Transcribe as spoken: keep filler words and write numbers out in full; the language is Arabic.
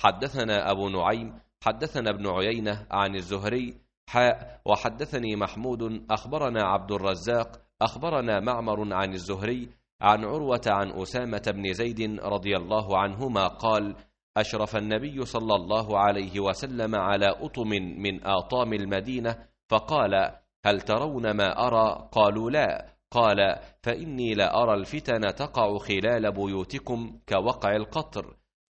حدثنا أبو نعيم حدثنا ابن عيينة عن الزهري حاء وحدثني محمود أخبرنا عبد الرزاق أخبرنا معمر عن الزهري عن عروة عن أسامة بن زيد رضي الله عنهما قال: أشرف النبي صلى الله عليه وسلم على أطم من آطام المدينة فقال: هل ترون ما أرى؟ قالوا لا. قال: فإني لأرى الفتن تقع خلال بيوتكم كوقع القطر،